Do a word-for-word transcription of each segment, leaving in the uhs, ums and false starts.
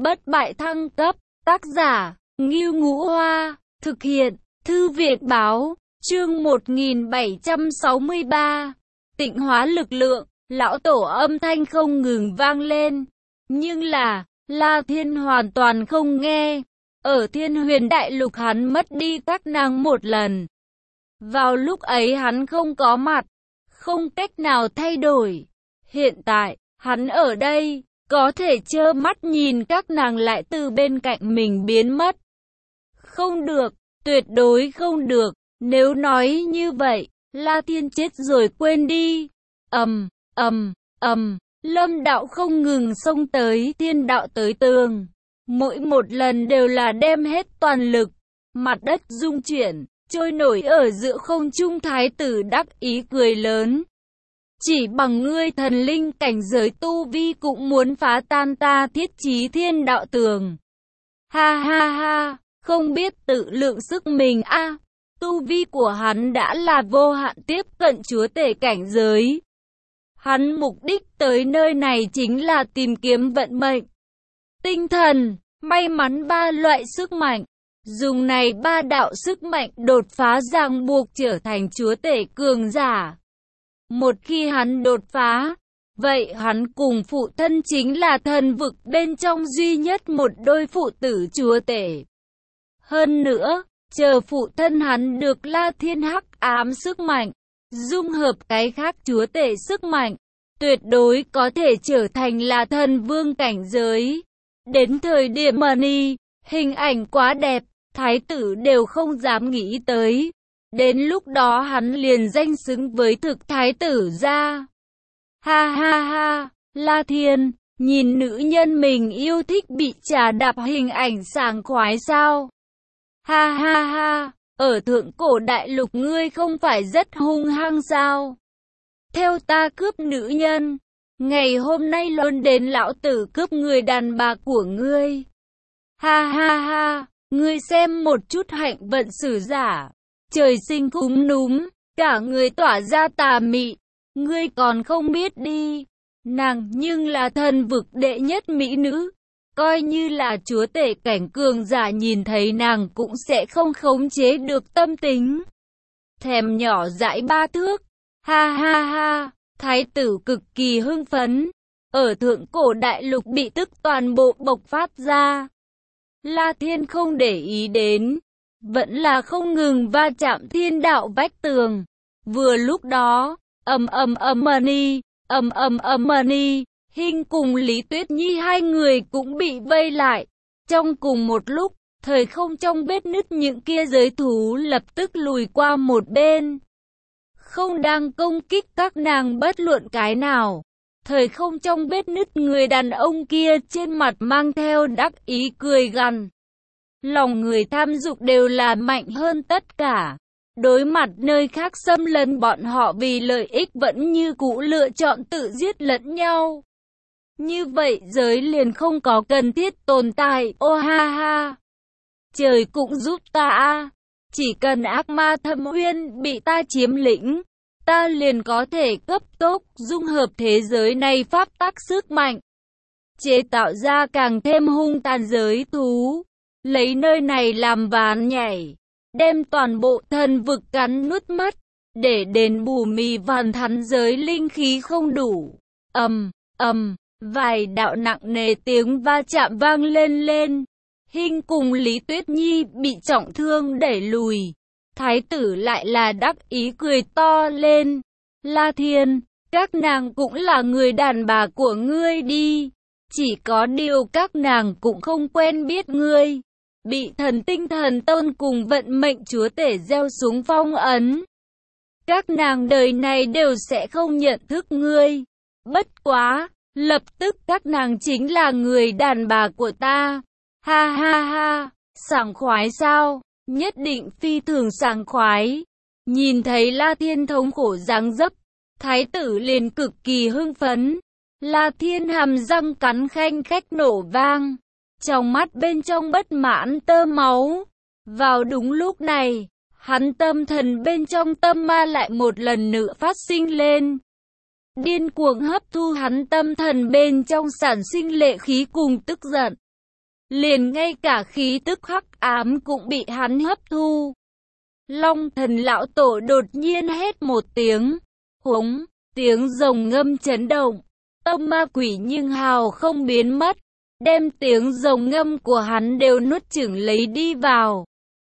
bất bại thăng cấp, tác giả, Ngưu Ngũ Hoa, thực hiện, Thư viện Báo, chương một nghìn bảy trăm sáu mươi ba, tịnh hóa lực lượng, lão tổ âm thanh không ngừng vang lên, nhưng là, La Thiên hoàn toàn không nghe, ở Thiên Huyền Đại Lục hắn mất đi các nàng một lần. Vào lúc ấy hắn không có mặt, không cách nào thay đổi, hiện tại, hắn ở đây, có thể trơ mắt nhìn các nàng lại từ bên cạnh mình biến mất. Không được, tuyệt đối không được, nếu nói như vậy, La Thiên chết rồi quên đi. Ầm, ầm, ầm, Lâm đạo không ngừng xông tới, Thiên đạo tới tường. Mỗi một lần đều là đem hết toàn lực, mặt đất rung chuyển, trôi nổi ở giữa không trung. Thái tử đắc ý cười lớn. Chỉ bằng ngươi thần linh cảnh giới tu vi cũng muốn phá tan ta Thiết Chí Thiên đạo tường. Ha ha ha, không biết tự lượng sức mình a. À, tu vi của hắn đã là vô hạn tiếp cận chúa tể cảnh giới. Hắn mục đích tới nơi này chính là tìm kiếm vận mệnh, tinh thần, may mắn ba loại sức mạnh. Dùng này ba đạo sức mạnh đột phá ràng buộc trở thành chúa tể cường giả. Một khi hắn đột phá, vậy hắn cùng phụ thân chính là thần vực bên trong duy nhất một đôi phụ tử chúa tể. Hơn nữa, chờ phụ thân hắn được La Thiên hắc ám sức mạnh, dung hợp cái khác chúa tể sức mạnh, tuyệt đối có thể trở thành là thần vương cảnh giới. Đến thời điểm mà ni, hình ảnh quá đẹp, thái tử đều không dám nghĩ tới. Đến lúc đó hắn liền danh xứng với thực thái tử ra. Ha ha ha, La Thiên, nhìn nữ nhân mình yêu thích bị trà đạp hình ảnh sảng khoái sao? Ha ha ha, ở thượng cổ đại lục ngươi không phải rất hung hăng sao? Theo ta cướp nữ nhân, ngày hôm nay luôn đến lão tử cướp người đàn bà của ngươi. Ha ha ha, ngươi xem một chút hạnh vận sử giả. Trời sinh cúm núm, cả người tỏa ra tà mị, ngươi còn không biết đi. Nàng nhưng là thần vực đệ nhất mỹ nữ, coi như là chúa tể cảnh cường giả nhìn thấy nàng cũng sẽ không khống chế được tâm tính. Thèm nhỏ dãi ba thước, ha ha ha, thái tử cực kỳ hưng phấn, ở thượng cổ đại lục bị tức toàn bộ bộc phát ra. La Thiên không để ý đến, vẫn là không ngừng va chạm thiên đạo vách tường. Vừa lúc đó, ầm ầm ầm mani, ầm ầm ầm mani, Hinh cùng Lý Tuyết Nhi hai người cũng bị vây lại. Trong cùng một lúc, thời không trong vết nứt những kia giới thú lập tức lùi qua một bên. Không đang công kích các nàng bất luận cái nào. Thời không trong vết nứt người đàn ông kia trên mặt mang theo đắc ý cười gằn. Lòng người tham dục đều là mạnh hơn tất cả. Đối mặt nơi khác xâm lấn bọn họ vì lợi ích vẫn như cũ lựa chọn tự giết lẫn nhau. Như vậy giới liền không có cần thiết tồn tại. Ô ha ha. Trời cũng giúp ta a. Chỉ cần ác ma thâm uyên bị ta chiếm lĩnh, ta liền có thể cấp tốc dung hợp thế giới này pháp tắc sức mạnh, chế tạo ra càng thêm hung tàn giới thú. Lấy nơi này làm ván nhảy, đem toàn bộ thần vực cắn nuốt mất, để đền bù mì vàn thắn giới linh khí không đủ. Ầm, ầm, vài đạo nặng nề tiếng va chạm vang lên lên. Hinh cùng Lý Tuyết Nhi bị trọng thương đẩy lùi. Thái tử lại là đắc ý cười to lên. La Thiên, các nàng cũng là người đàn bà của ngươi đi. Chỉ có điều các nàng cũng không quen biết ngươi. Bị thần tinh thần tôn cùng vận mệnh chúa tể gieo xuống phong ấn. Các nàng đời này đều sẽ không nhận thức ngươi. Bất quá, lập tức các nàng chính là người đàn bà của ta. Ha ha ha, sảng khoái sao? Nhất định phi thường sảng khoái. Nhìn thấy La Thiên thống khổ dáng dấp, thái tử liền cực kỳ hưng phấn. La Thiên hàm răng cắn khanh khách nổ vang. Trong mắt bên trong bất mãn tơ máu. Vào đúng lúc này, hắn tâm thần bên trong tâm ma lại một lần nữa phát sinh lên. Điên cuồng hấp thu hắn tâm thần bên trong sản sinh lệ khí cùng tức giận. liền ngay cả khí tức hắc ám cũng bị hắn hấp thu. Long thần lão tổ đột nhiên hét một tiếng, hống, tiếng rồng ngâm chấn động, tâm ma quỷ nhưng hào không biến mất, đem tiếng rồng ngâm của hắn đều nuốt chửng lấy đi vào.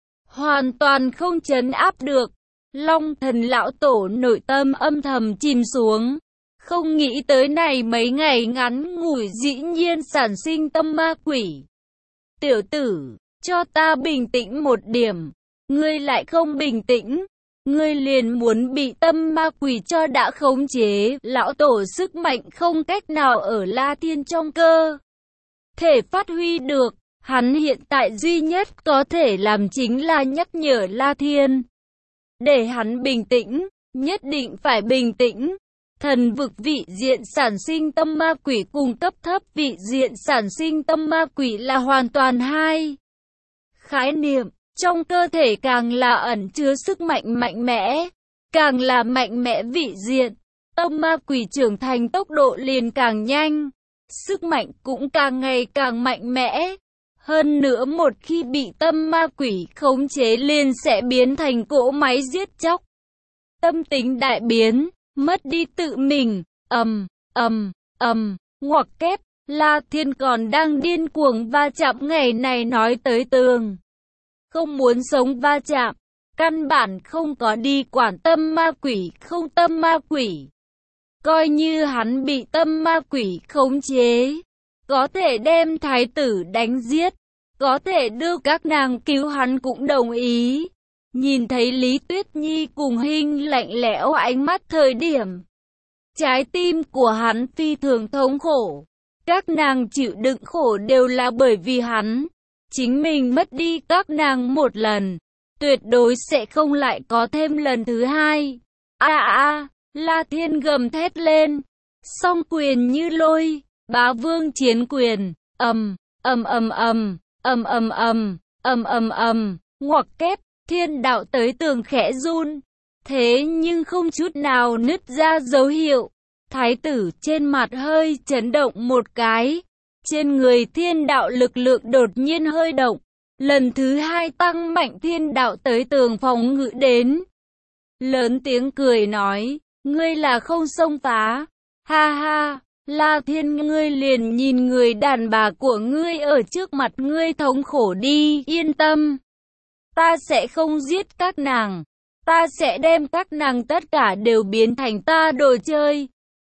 Hoàn toàn không trấn áp được, Long thần lão tổ nội tâm âm thầm chìm xuống. Không nghĩ tới này mấy ngày ngắn ngủi dĩ nhiên sản sinh tâm ma quỷ. Tiểu tử, cho ta bình tĩnh một điểm, ngươi lại không bình tĩnh, ngươi liền muốn bị tâm ma quỷ cho đã khống chế. Lão tổ sức mạnh không cách nào ở La Thiên trong cơ thể phát huy được, hắn hiện tại duy nhất có thể làm chính là nhắc nhở La Thiên. Để hắn bình tĩnh, nhất định phải bình tĩnh. Thần vực vị diện sản sinh tâm ma quỷ cùng cấp thấp vị diện sản sinh tâm ma quỷ là hoàn toàn hai khái niệm. Trong cơ thể càng là ẩn chứa sức mạnh mạnh mẽ, càng là mạnh mẽ vị diện, tâm ma quỷ trưởng thành tốc độ liền càng nhanh, sức mạnh cũng càng ngày càng mạnh mẽ. Hơn nữa một khi bị tâm ma quỷ khống chế liền sẽ biến thành cỗ máy giết chóc. Tâm tính đại biến, mất đi tự mình, ầm, ầm, ầm, ngoặc kép, La Thiên còn đang điên cuồng va chạm ngày này nói tới tường. Không muốn sống va chạm, căn bản không có đi quản tâm ma quỷ, không tâm ma quỷ. Coi như hắn bị tâm ma quỷ khống chế, có thể đem thái tử đánh giết, có thể đưa các nàng cứu hắn cũng đồng ý. Nhìn thấy Lý Tuyết Nhi cùng Hinh lạnh lẽo ánh mắt thời điểm, trái tim của hắn phi thường thống khổ. Các nàng chịu đựng khổ đều là bởi vì hắn. Chính mình mất đi các nàng một lần, tuyệt đối sẽ không lại có thêm lần thứ hai. A à, a, La Thiên gầm thét lên, song quyền như lôi, bá vương chiến quyền, ầm, ầm ầm ầm, ầm ầm ầm, ầm ầm ầm, ngoặc kép, thiên đạo tới tường khẽ run, thế nhưng không chút nào nứt ra dấu hiệu. Thái tử trên mặt hơi chấn động một cái. Trên người thiên đạo lực lượng đột nhiên hơi động, lần thứ hai tăng mạnh thiên đạo tới tường phòng ngự đến. Lớn tiếng cười nói, ngươi là không xông phá, ha ha, La Thiên ngươi liền nhìn người đàn bà của ngươi ở trước mặt ngươi thống khổ đi, yên tâm. Ta sẽ không giết các nàng, ta sẽ đem các nàng tất cả đều biến thành ta đồ chơi.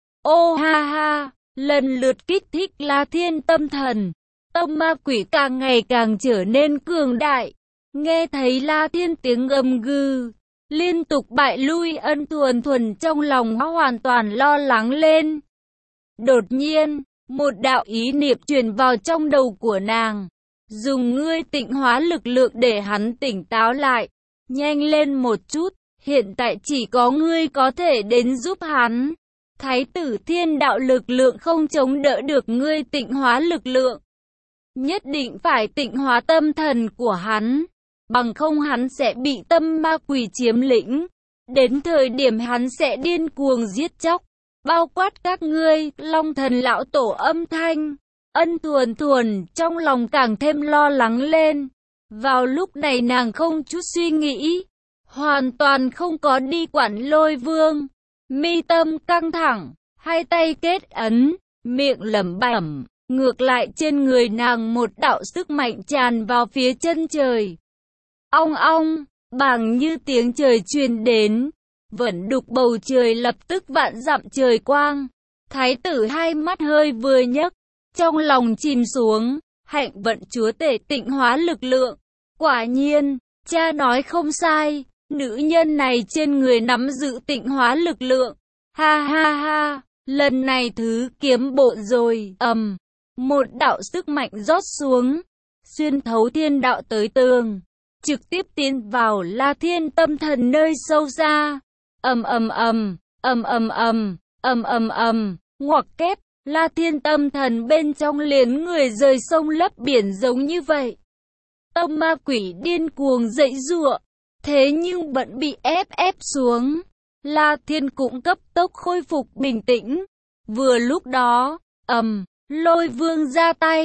Ô ha ha. Lần lượt kích thích La Thiên tâm thần, tâm ma quỷ càng ngày càng trở nên cường đại. Nghe thấy La Thiên tiếng gầm gừ, liên tục bại lui Ân Thuần Thuần trong lòng hoàn toàn lo lắng lên. Đột nhiên, một đạo ý niệm truyền vào trong đầu của nàng. Dùng ngươi tịnh hóa lực lượng để hắn tỉnh táo lại. Nhanh lên một chút, hiện tại chỉ có ngươi có thể đến giúp hắn. Thái tử thiên đạo lực lượng không chống đỡ được ngươi tịnh hóa lực lượng. Nhất định phải tịnh hóa tâm thần của hắn, bằng không hắn sẽ bị tâm ma quỷ chiếm lĩnh. Đến thời điểm hắn sẽ điên cuồng giết chóc, bao quát các ngươi. Long thần lão tổ âm thanh, Ân Thuần Thuần trong lòng càng thêm lo lắng lên. Vào lúc này nàng không chút suy nghĩ, hoàn toàn không có đi quản Lôi Vương. Mi tâm căng thẳng, hai tay kết ấn, miệng lẩm bẩm, ngược lại trên người nàng một đạo sức mạnh tràn vào phía chân trời. Ong ong, bằng như tiếng trời truyền đến, vẫn đục bầu trời lập tức vạn dặm trời quang. Thái tử hai mắt hơi vừa nhấc, trong lòng chìm xuống, hạnh vận chúa tể tịnh hóa lực lượng. Quả nhiên, cha nói không sai. Nữ nhân này trên người nắm giữ tịnh hóa lực lượng. Ha ha ha, lần này thứ kiếm bộ rồi. Ầm, một đạo sức mạnh rót xuống, xuyên thấu thiên đạo tới tường, trực tiếp tiến vào La Thiên tâm thần nơi sâu xa. Ầm ầm ầm, ầm ầm ầm, ầm ầm ầm, ngoặc kép, La Thiên tâm thần bên trong liền người rời sông lấp biển giống như vậy. Tâm ma quỷ điên cuồng dậy giụa. Thế nhưng vẫn bị ép ép xuống. La Thiên cũng cấp tốc khôi phục bình tĩnh. Vừa lúc đó, ầm, Lôi Vương ra tay,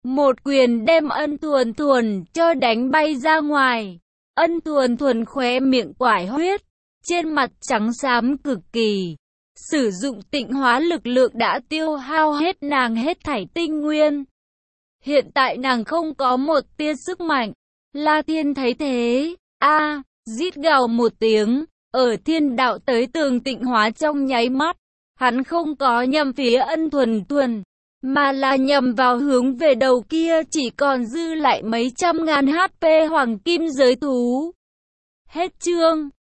một quyền đem Ân Thuần Thuần cho đánh bay ra ngoài. Ân Thuần Thuần khóe miệng quải huyết, trên mặt trắng xám cực kỳ. Sử dụng tịnh hóa lực lượng đã tiêu hao hết nàng hết thảy tinh nguyên. Hiện tại nàng không có một tia sức mạnh. La Thiên thấy thế, a, rít gào một tiếng, ở thiên đạo tới tường tịnh hóa trong nháy mắt. Hắn không có nhằm phía Ân Thuần Thuần, mà là nhằm vào hướng về đầu kia chỉ còn dư lại mấy trăm ngàn hát pê hoàng kim giới thú. Hết chương.